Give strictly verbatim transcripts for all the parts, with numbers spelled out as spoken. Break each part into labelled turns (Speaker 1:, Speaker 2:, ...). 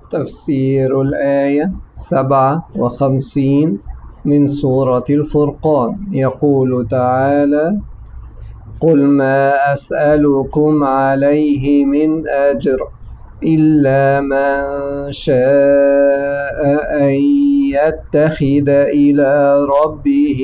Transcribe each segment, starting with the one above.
Speaker 1: تفسير الآية سبعة وخمسين من سورة الفرقان. يقول تعالى: قل ما أسألكم عليه من أجر إلا من شاء أن يتخذ إلى ربه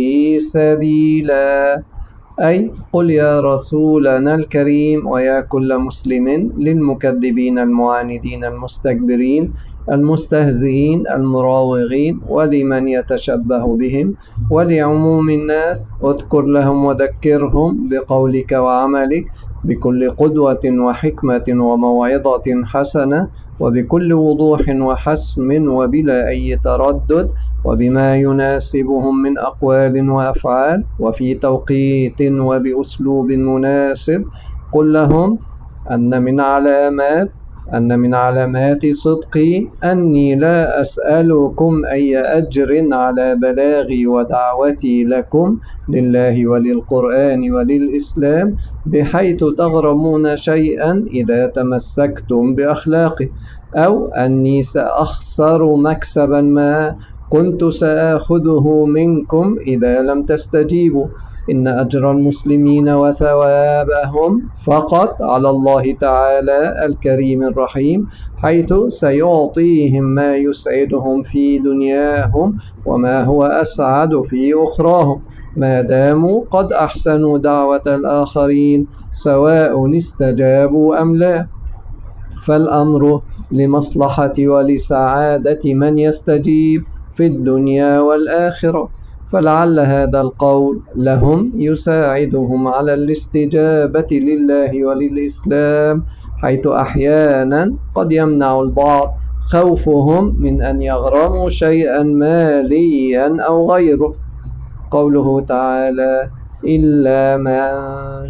Speaker 1: سبيلا. أي قل يا رسولنا الكريم ويا كل مسلم للمكذبين المعاندين المستكبرين المستهزئين المراوغين ولمن يتشبه بهم ولعموم الناس، اذكر لهم وذكرهم بقولك وعملك بكل قدوة وحكمة وموعظة حسنة وبكل وضوح وحسم وبلا أي تردد وبما يناسبهم من أقوال وأفعال وفي توقيت وبأسلوب مناسب. قل لهم أن من علامات أن من علامات صدقي أني لا أسألكم أي أجر على بلاغي ودعوتي لكم لله وللقرآن وللإسلام، بحيث تغرمون شيئا إذا تمسكتم بأخلاقه، أو أني سأخسر مكسبا ما كنت سآخذه منكم إذا لم تستجيبوا. إن أجر المسلمين وثوابهم فقط على الله تعالى الكريم الرحيم، حيث سيعطيهم ما يسعدهم في دنياهم وما هو أسعد في أخراهم، ما داموا قد أحسنوا دعوة الآخرين سواء استجابوا أم لا. فالأمر لمصلحة ولسعادة من يستجيب في الدنيا والآخرة، فلعل هذا القول لهم يساعدهم على الاستجابة لله وللإسلام، حيث أحيانا قد يمنع البعض خوفهم من أن يغرموا شيئا ماليا أو غيره. قوله تعالى: إلا من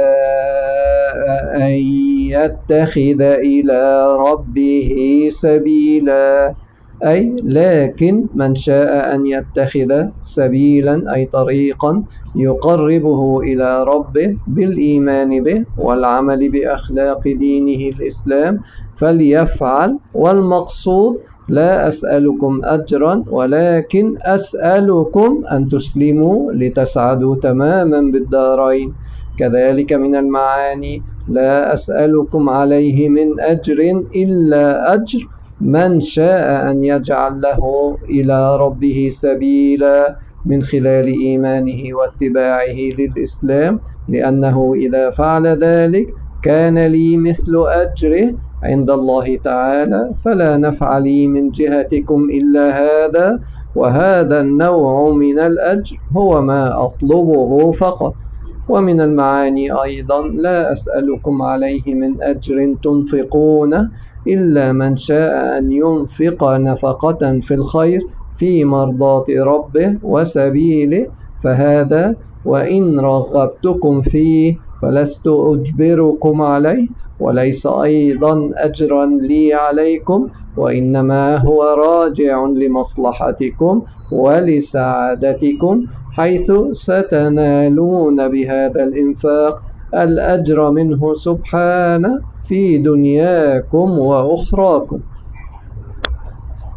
Speaker 1: شاء أن يتخذ إلى ربه سبيلا، أي لكن من شاء أن يتخذ سبيلا أي طريقا يقربه إلى ربه بالإيمان به والعمل بأخلاق دينه الإسلام فليفعل. والمقصود لا أسألكم أجرا ولكن أسألكم أن تسلموا لتسعدوا تماما بالدارين. كذلك من المعاني: لا أسألكم عليه من أجر إلا أجر من شاء أن يجعل له إلى ربه سبيلا من خلال إيمانه واتباعه للإسلام، لأنه إذا فعل ذلك كان لي مثل أجره عند الله تعالى، فلا نفع لي من جهتكم إلا هذا، وهذا النوع من الأجر هو ما أطلبه فقط. ومن المعاني أيضا: لا أسألكم عليه من أجر تنفقونه إلا من شاء أن ينفق نفقة في الخير في مرضاة ربه وسبيله، فهذا وإن رغبتكم فيه فلست أجبركم عليه، وليس أيضا أجرا لي عليكم، وإنما هو راجع لمصلحتكم ولسعادتكم، حيث ستنالون بهذا الإنفاق الأجر منه سبحانه في دنياكم وأخراكم.